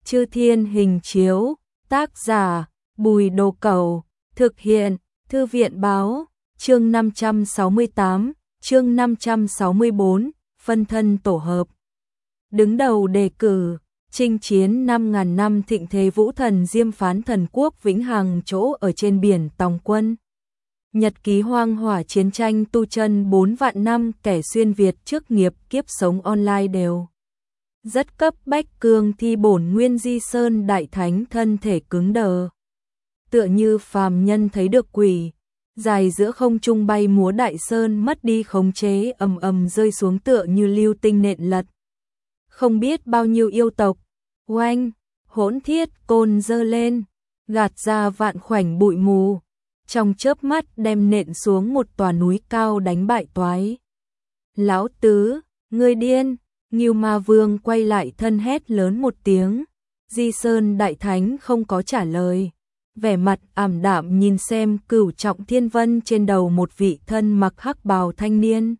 Chư Thiên Hình Chiếu, tác giả Bùi Đồ Cẩu, thực hiện Thư viện Báo, chương 568, chương 564, phân thân tổ hợp. Đứng đầu đề cử, chinh chiến 5.000 năm thịnh thế vũ thần diêm phán thần quốc vĩnh hằng chỗ ở trên biển Tòng Quân. Nhật ký hoang hỏa chiến tranh tu chân 4 vạn năm, kẻ xuyên Việt trước nghiệp kiếp sống online đều rất cấp bách, cương thi bổn nguyên Di Sơn đại thánh thân thể cứng đờ. Tựa như phàm nhân thấy được quỷ, dài giữa không trung bay múa, đại sơn mất đi khống chế, ầm ầm rơi xuống tựa như lưu tinh nện lật. Không biết bao nhiêu yêu tộc, oanh, hỗn thiết côn giơ lên, gạt ra vạn khoảnh bụi mù, trong chớp mắt đem nện xuống một tòa núi cao, đánh bại toái. Lão tứ, ngươi điên! Ngưu Ma Vương quay lại thân hét lớn một tiếng. Di Sơn đại thánh không có trả lời, vẻ mặt ảm đạm nhìn xem Cửu Trọng Thiên Vân trên đầu một vị thân mặc hắc bào thanh niên.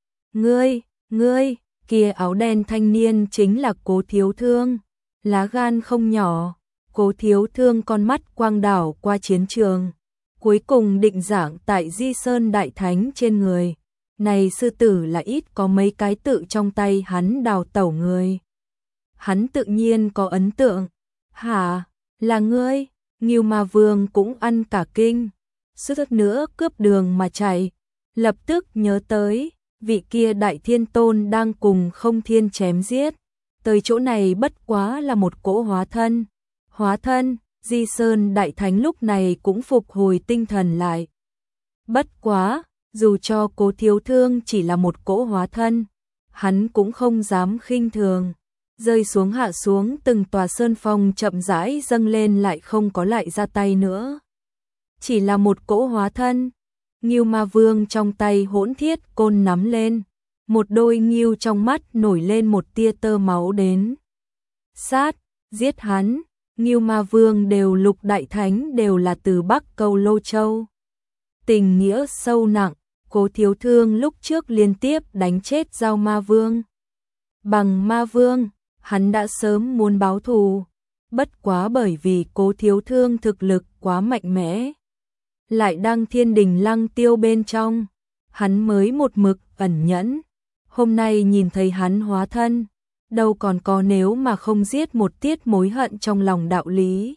Ngươi, kia áo đen thanh niên chính là Cố Thiếu Thương. Lá gan không nhỏ, Cố Thiếu Thương con mắt quang đảo qua chiến trường, cuối cùng định dạng tại Di Sơn đại thánh trên người. Này sư tử là ít có mấy cái tự trong tay hắn đào tẩu người. Hắn tự nhiên có ấn tượng. Hả, là ngươi? Ngưu Ma Vương cũng ăn cả kinh, suýt nữa cướp đường mà chạy. Lập tức nhớ tới, vị kia Đại Thiên Tôn đang cùng Không Thiên chém giết. Tới chỗ này bất quá là một cỗ hóa thân. Hóa thân, Di Sơn đại thánh lúc này cũng phục hồi tinh thần lại. Bất quá, dù cho Cố Thiếu Thương chỉ là một cỗ hóa thân, hắn cũng không dám khinh thường. Rơi xuống hạ xuống, từng tòa sơn phong chậm rãi dâng lên, lại không có lại ra tay nữa. Chỉ là một cỗ hóa thân. Ngưu Ma Vương trong tay hỗn thiết côn nắm lên, một đôi ngưu trong mắt nổi lên một tia tơ máu đến. Sát, giết hắn. Ngưu Ma Vương đều lục đại thánh, đều là từ Bắc Câu Lô Châu. Tình nghĩa sâu nặng. Cố Thiếu Thương lúc trước liên tiếp đánh chết Giao Ma Vương. Bằng Ma Vương, hắn đã sớm muốn báo thù, bất quá bởi vì Cố Thiếu Thương thực lực quá mạnh mẽ, lại đang Thiên Đình Lăng Tiêu bên trong, hắn mới một mực ẩn nhẫn. Hôm nay nhìn thấy hắn hóa thân, đâu còn có nếu mà không giết một tiết mối hận trong lòng đạo lý.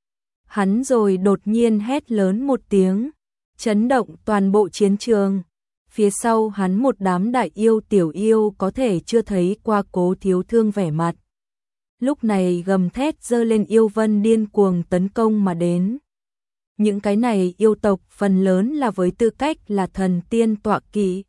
Hắn rồi đột nhiên hét lớn một tiếng, chấn động toàn bộ chiến trường. Phía sau hắn một đám đại yêu tiểu yêu có thể chưa thấy qua Cố Thiếu Thương vẻ mặt. Lúc này gầm thét giơ lên yêu vân điên cuồng tấn công mà đến. Những cái này yêu tộc phần lớn là với tư cách là thần tiên tọa kỵ,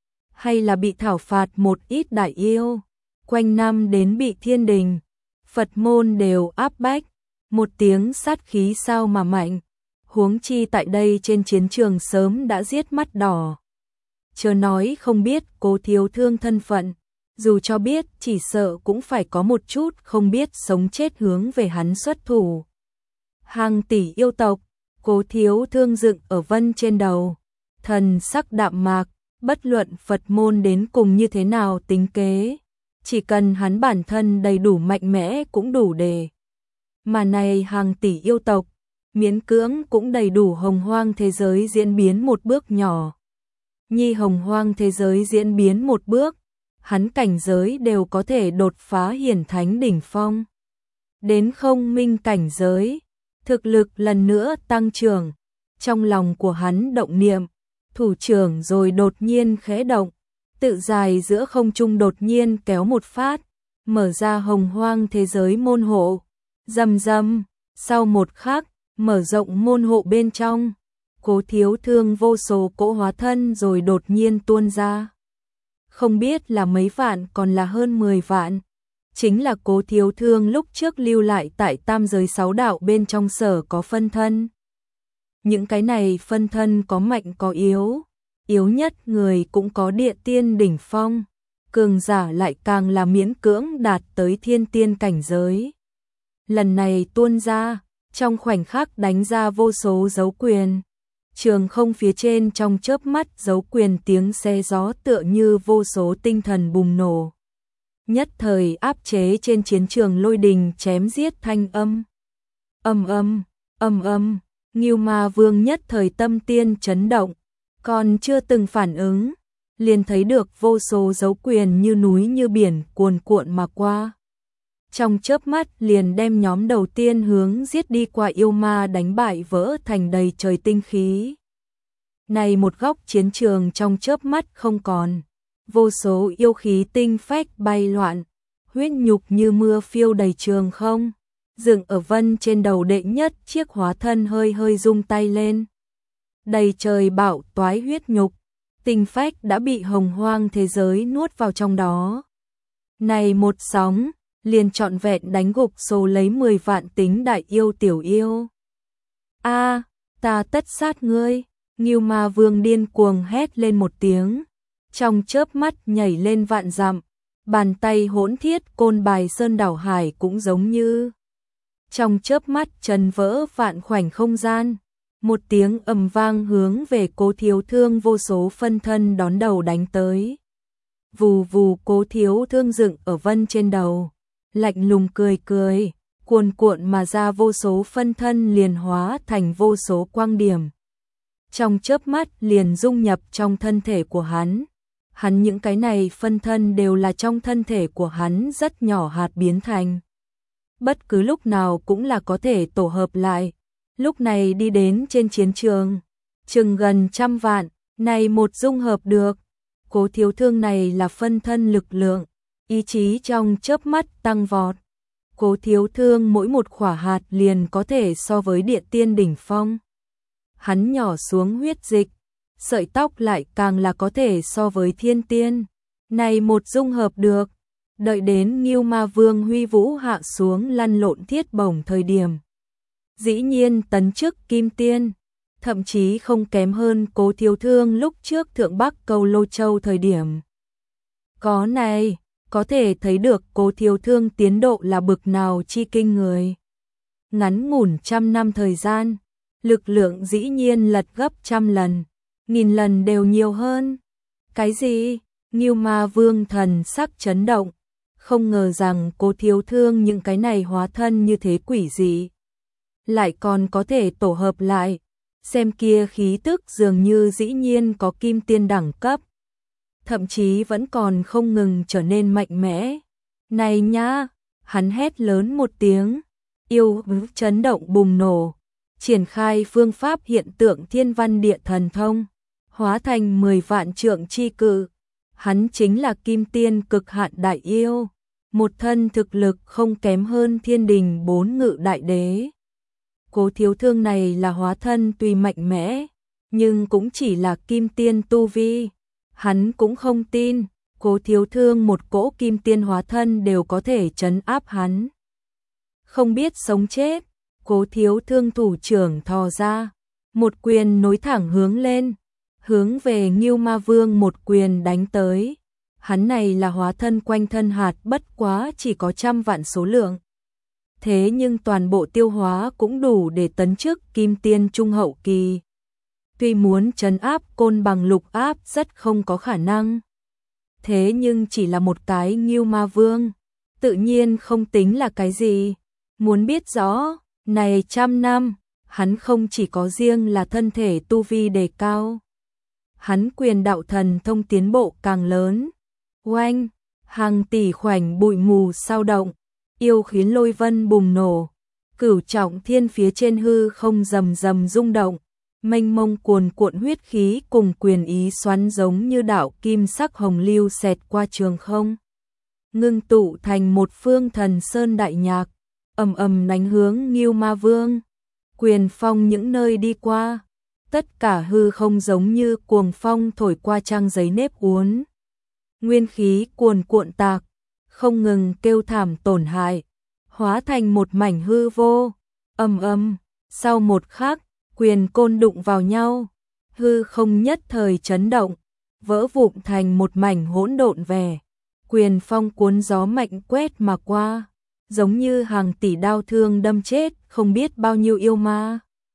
hay là bị thảo phạt một ít đại yêu. Quanh năm đến bị Thiên Đình, Phật môn đều áp bách, một tiếng sát khí sao mà mạnh. Huống chi tại đây trên chiến trường sớm đã giết mắt đỏ. Chớ nói không biết Cố Thiếu Thương thân phận, dù cho biết chỉ sợ cũng phải có một chút không biết sống chết hướng về hắn xuất thủ. Hàng tỷ yêu tộc, Cố Thiếu Thương dựng ở vân trên đầu, thần sắc đạm mạc, bất luận Phật môn đến cùng như thế nào tính kế, chỉ cần hắn bản thân đầy đủ mạnh mẽ cũng đủ để. Mà này hàng tỷ yêu tộc, miễn cưỡng cũng đầy đủ hồng hoang thế giới diễn biến một bước nhỏ. Nhi hồng hoang thế giới diễn biến một bước, hắn cảnh giới đều có thể đột phá hiển thánh đỉnh phong. Đến không minh cảnh giới, thực lực lần nữa tăng trưởng. Trong lòng của hắn động niệm, thủ trưởng rồi đột nhiên khẽ động, tự dài giữa không trung đột nhiên kéo một phát, mở ra hồng hoang thế giới môn hộ. Rầm rầm, sau một khắc, mở rộng môn hộ bên trong. Cố Thiếu Thương vô số cỗ hóa thân rồi đột nhiên tuôn ra. Không biết là mấy vạn còn là hơn 10 vạn. Chính là Cố Thiếu Thương lúc trước lưu lại tại tam giới 6 đạo bên trong sở có phân thân. Những cái này phân thân có mạnh có yếu. Yếu nhất người cũng có địa tiên đỉnh phong. Cường giả lại càng là miễn cưỡng đạt tới thiên tiên cảnh giới. Lần này tuôn ra, trong khoảnh khắc đánh ra vô số dấu quyền. Trường không phía trên trong chớp mắt dấu quyền tiếng xe gió tựa như vô số tinh thần bùng nổ. nhất thời áp chế trên chiến trường lôi đình chém giết thanh âm. Ầm, Ngưu Ma Vương nhất thời tâm tiên chấn động, còn chưa từng phản ứng, liền thấy được vô số dấu quyền như núi như biển cuồn cuộn mà qua. Trong chớp mắt liền đem nhóm đầu tiên hướng giết đi qua yêu ma đánh bại vỡ thành đầy trời tinh khí. Này một góc chiến trường trong chớp mắt không còn, vô số yêu khí tinh phách bay loạn, huyết nhục như mưa phiêu đầy trường không. Dựng ở vân trên đầu đệ nhất chiếc hóa thân hơi hơi rung tay lên. Đầy trời bạo toái huyết nhục, tinh phách đã bị hồng hoang thế giới nuốt vào trong đó. Này một sóng, liền trọn vẹn đánh gục số lấy 10 vạn tính đại yêu tiểu yêu. A, ta tất sát ngươi, Ngưu Ma Vương điên cuồng hét lên một tiếng, trong chớp mắt nhảy lên vạn dặm, bàn tay hỗn thiết côn bài sơn đảo hải cũng giống như trong chớp mắt chấn vỡ vạn khoảnh không gian, một tiếng ầm vang hướng về Cố Thiếu Thương vô số phân thân đón đầu đánh tới. Vù vù, Cố Thiếu Thương dựng ở vân trên đầu, lạnh lùng cười cười, cuồn cuộn mà ra vô số phân thân liền hóa thành vô số quang điểm. Trong chớp mắt liền dung nhập trong thân thể của hắn. Hắn những cái này phân thân đều là trong thân thể của hắn rất nhỏ hạt biến thành. Bất cứ lúc nào cũng là có thể tổ hợp lại. Lúc này đi đến trên chiến trường, chừng gần 100 vạn, này một dung hợp được. Cố Thiếu Thương này là phân thân lực lượng, ý chí trong chớp mắt tăng vọt. Cố Thiếu Thương mỗi một khỏa hạt liền có thể so với địa tiên đỉnh phong. Hắn nhỏ xuống huyết dịch, sợi tóc lại càng là có thể so với thiên tiên. Này một dung hợp được, đợi đến Ngưu Ma Vương huy vũ hạ xuống lăn lộn thiết bổng thời điểm. Dĩ nhiên tấn chức kim tiên, thậm chí không kém hơn Cố Thiếu Thương lúc trước Thượng Bắc Câu Lô Châu thời điểm. Có này, có thể thấy được Cố Thiếu Thương tiến độ là bực nào chi kinh người. Ngắn ngủn 100 năm thời gian, lực lượng dĩ nhiên lật gấp 100 lần, 1000 lần đều nhiều hơn. Cái gì? Ngưu Ma Vương thần sắc chấn động, không ngờ rằng Cố Thiếu Thương những cái này hóa thân như thế quỷ dị, lại còn có thể tổ hợp lại, xem kia khí tức dường như dĩ nhiên có kim tiên đẳng cấp, thậm chí vẫn còn không ngừng trở nên mạnh mẽ. Này nhá, hắn hét lớn một tiếng, yêu chấn động bùng nổ, triển khai phương pháp hiện tượng thiên văn địa thần thông, hóa thành 10 vạn trượng chi cự. Hắn chính là kim tiên cực hạn đại yêu, một thân thực lực không kém hơn thiên đình 4 ngự đại đế. Cố Thiếu Thương này là hóa thân tuy mạnh mẽ, nhưng cũng chỉ là kim tiên tu vi. Hắn cũng không tin, Cố Thiếu Thương một cỗ kim tiên hóa thân đều có thể trấn áp hắn. Không biết sống chết, Cố Thiếu Thương thủ trưởng thò ra, một quyền nối thẳng hướng lên, hướng về Ngưu Ma Vương một quyền đánh tới. Hắn này là hóa thân quanh thân hạt bất quá chỉ có 100 vạn số lượng. Thế nhưng toàn bộ tiêu hóa cũng đủ để tấn chức kim tiên trung hậu kỳ. Tuy muốn trấn áp côn bằng lục áp rất không có khả năng. Thế nhưng chỉ là một cái Ngưu Ma Vương, tự nhiên không tính là cái gì. Muốn biết rõ, này 100 năm, hắn không chỉ có riêng là thân thể tu vi đề cao. Hắn quyền đạo thần thông tiến bộ càng lớn. Oanh, hàng tỷ khoảnh bụi mù sao động, yêu khí lôi vân bùng nổ, cửu trọng thiên phía trên hư không rầm rầm rung động, mênh mông cuồn cuộn huyết khí cùng quyền ý xoắn giống như đạo kim sắc hồng lưu xẹt qua trường không, ngưng tụ thành một phương thần sơn đại nhạc, ầm ầm đánh hướng Ngưu Ma Vương. Quyền phong những nơi đi qua, tất cả hư không giống như cuồng phong thổi qua trang giấy nếp uốn. Nguyên khí cuồn cuộn tạc, không ngừng kêu thảm tổn hại, hóa thành một mảnh hư vô. Ầm, sau một khắc, quyền côn đụng vào nhau, hư không nhất thời chấn động, vỡ vụn thành một mảnh hỗn độn vẻ. Quyền phong cuốn gió mạnh quét mà qua, giống như hàng tỷ đao thương đâm chết không biết bao nhiêu yêu ma.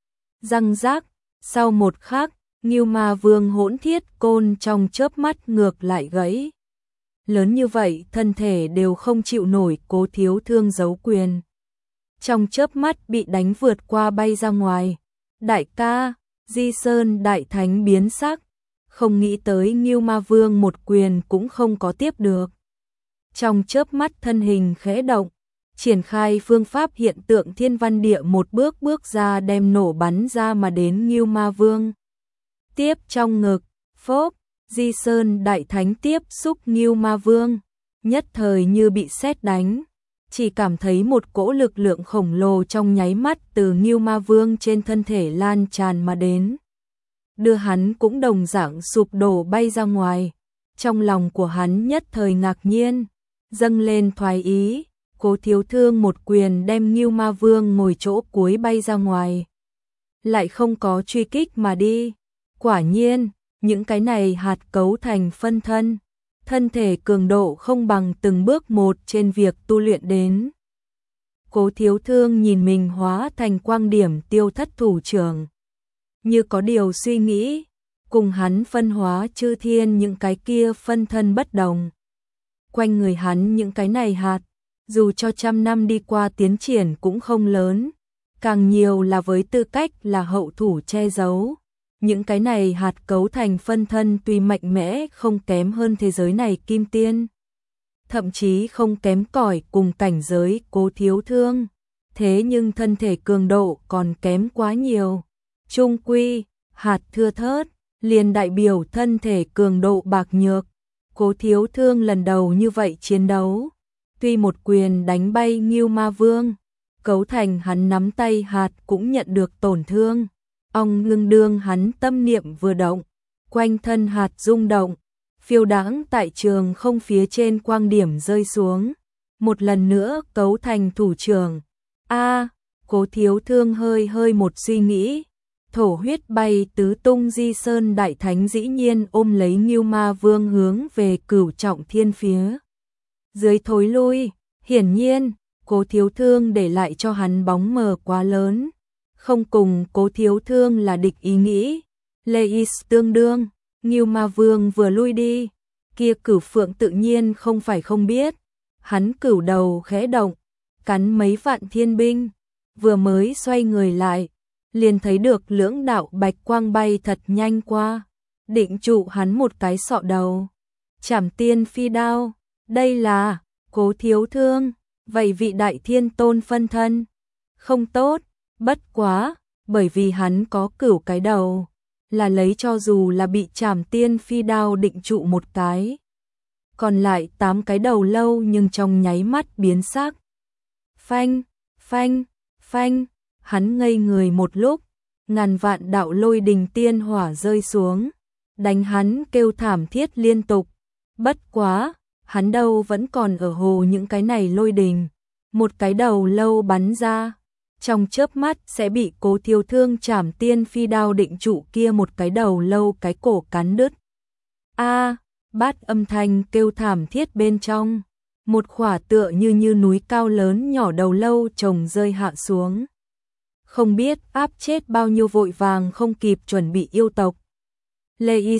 Răng rác, sau một khắc, Ngưu Ma Vương hỗn thiết côn trong chớp mắt ngược lại gãy. lớn như vậy thân thể đều không chịu nổi, Cố Thiếu Thương giấu quyền. Trong chớp mắt bị đánh vượt qua bay ra ngoài. Đại ca, Di Sơn Đại Thánh biến sắc, không nghĩ tới Ngưu Ma Vương một quyền cũng không có tiếp được. Trong chớp mắt thân hình khẽ động, triển khai phương pháp hiện tượng thiên văn địa, một bước bước ra đem nổ bắn ra mà đến Ngưu Ma Vương. Tiếp trong ngực, phốp, Di Sơn Đại Thánh tiếp xúc Ngưu Ma Vương, nhất thời như bị sét đánh, chỉ cảm thấy một cỗ lực lượng khổng lồ trong nháy mắt từ Ngưu Ma Vương trên thân thể lan tràn mà đến, đưa hắn cũng đồng dạng sụp đổ bay ra ngoài. Trong lòng của hắn nhất thời ngạc nhiên, dâng lên thoái ý. Cố Thiếu Thương một quyền đem Ngưu Ma Vương ngồi chỗ cuối bay ra ngoài, lại không có truy kích mà đi. Quả nhiên, những cái này hạt cấu thành phân thân, thân thể cường độ không bằng từng bước một trên việc tu luyện đến. Cố Thiếu Thương nhìn mình hóa thành quang điểm Tiêu Thất thủ trưởng, như có điều suy nghĩ, cùng hắn phân hóa chư thiên những cái kia phân thân bất đồng. Quanh người hắn những cái này hạt, dù cho trăm năm đi qua tiến triển cũng không lớn, càng nhiều là với tư cách là hậu thủ che giấu. Những cái này hạt cấu thành phân thân tuy mạnh mẽ không kém hơn thế giới này kim tiên, thậm chí không kém cỏi cùng cảnh giới Cố Thiếu Thương, thế nhưng thân thể cường độ còn kém quá nhiều. Chung quy, hạt thưa thớt, liền đại biểu thân thể cường độ bạc nhược. Cố Thiếu Thương lần đầu như vậy chiến đấu, tuy một quyền đánh bay Ngưu Ma Vương, cấu thành hắn nắm tay hạt cũng nhận được tổn thương. Ong ngưng đương hắn tâm niệm vừa động, quanh thân hạt rung động, phiêu đãng tại trường không phía trên quang điểm rơi xuống, một lần nữa cấu thành thủ trưởng. Cố Thiếu Thương hơi một suy nghĩ, thổ huyết bay tứ tung. Di Sơn Đại Thánh dĩ nhiên ôm lấy Ngưu Ma Vương hướng về Cửu Trọng Thiên phía dưới thối lui. Hiển nhiên, Cố Thiếu Thương để lại cho hắn bóng mờ quá lớn, không cùng Cố Thiếu Thương là địch ý nghĩ. Leis tương đương, Ngưu Ma Vương vừa lui đi, kia Cửu Phượng tự nhiên không phải không biết, hắn cửu đầu khẽ động, cắn mấy vạn thiên binh, vừa mới xoay người lại, liền thấy được lưỡng đạo bạch quang bay thật nhanh qua, định trụ hắn một cái sọ đầu. Trảm Tiên Phi Đao, đây là Cố Thiếu Thương, vậy vị Đại Thiên Tôn phân thân, không tốt, bất quá, bởi vì hắn có cửu cái đầu, là lấy cho dù là bị Trảm Tiên Phi Đao định trụ một cái, còn lại 8 cái đầu lâu nhưng trong nháy mắt biến sắc. Phanh, phanh, phanh, hắn ngây người một lúc, ngàn vạn đạo lôi đình tiên hỏa rơi xuống, đánh hắn kêu thảm thiết liên tục. Bất quá, hắn đâu vẫn còn ở hồ những cái này lôi đình, một cái đầu lâu bắn ra, trong chớp mắt sẽ bị Cố Thiếu Thương Trảm Tiên Phi Đao định trụ kia một cái đầu lâu cái cổ cắn đứt. Bát âm thanh kêu thảm thiết bên trong, một khỏa tựa như núi cao lớn nhỏ đầu lâu chồng rơi hạ xuống, không biết áp chết bao nhiêu vội vàng không kịp chuẩn bị yêu tộc. Leis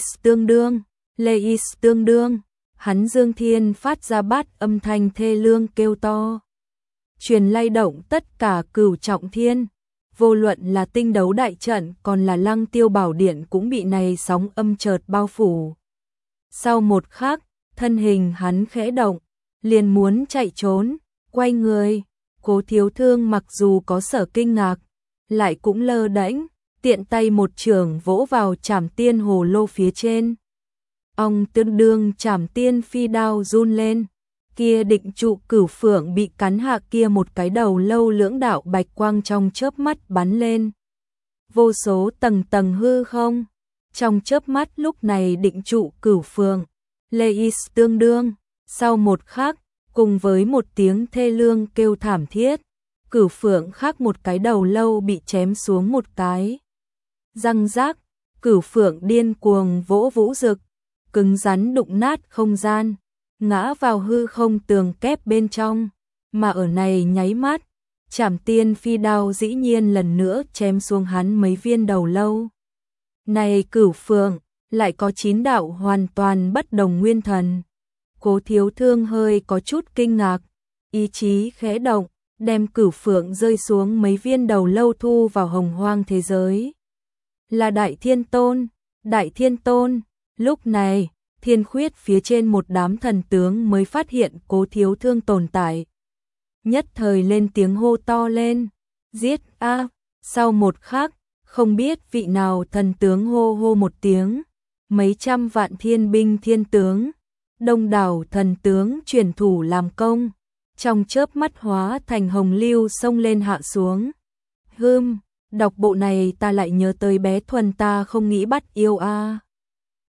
tương đương, hắn Dương Thiên phát ra bát âm thanh thê lương kêu to, truyền lay động tất cả Cửu Trọng Thiên, vô luận là tinh đấu đại trận còn là Lăng Tiêu Bảo Điện cũng bị này sóng âm chợt bao phủ. Sau một khắc, thân hình hắn khẽ động, liền muốn chạy trốn, quay người. Cố Thiếu Thương mặc dù có sở kinh ngạc, lại cũng lơ đễnh, tiện tay một chưởng vỗ vào Trảm Tiên hồ lô phía trên. Ong tương đương Trảm Tiên Phi Đao run lên, kia định trụ Cửu Phượng bị cắn hạ kia một cái đầu lâu lưỡng đạo bạch quang trong chớp mắt bắn lên. Vô số tầng tầng hư không, trong chớp mắt lúc này định trụ Cửu Phượng. Leis tương đương, sau một khắc, cùng với một tiếng thê lương kêu thảm thiết, Cửu Phượng khác một cái đầu lâu bị chém xuống một cái. Răng rác, Cửu Phượng điên cuồng vỗ vũ rực, cứng rắn đụng nát không gian, ngã vào hư không tường kép bên trong, mà ở này nháy mắt, Trảm Tiên Phi Đao dĩ nhiên lần nữa chém xuống hắn mấy viên đầu lâu. Này Cửu Phượng, lại có 9 đạo hoàn toàn bất đồng nguyên thần. Cố Thiếu Thương hơi có chút kinh ngạc, ý chí khẽ động, đem cửu phượng rơi xuống mấy viên đầu lâu thu vào hồng hoang thế giới. Là Đại Thiên Tôn, Đại Thiên Tôn. Lúc này, thiên khuyết phía trên một đám thần tướng mới phát hiện Cố Thiếu Thương tồn tại. Nhất thời lên tiếng hô to lên, giết a! Sau một khắc, không biết vị nào thần tướng hô hô một tiếng, mấy trăm vạn thiên binh thiên tướng, đông đảo thần tướng chuyển thủ làm công, trong chớp mắt hóa thành hồng lưu xông lên hạ xuống. Đọc bộ này ta lại nhớ tới bé Thuần ta không nghĩ bắt yêu a.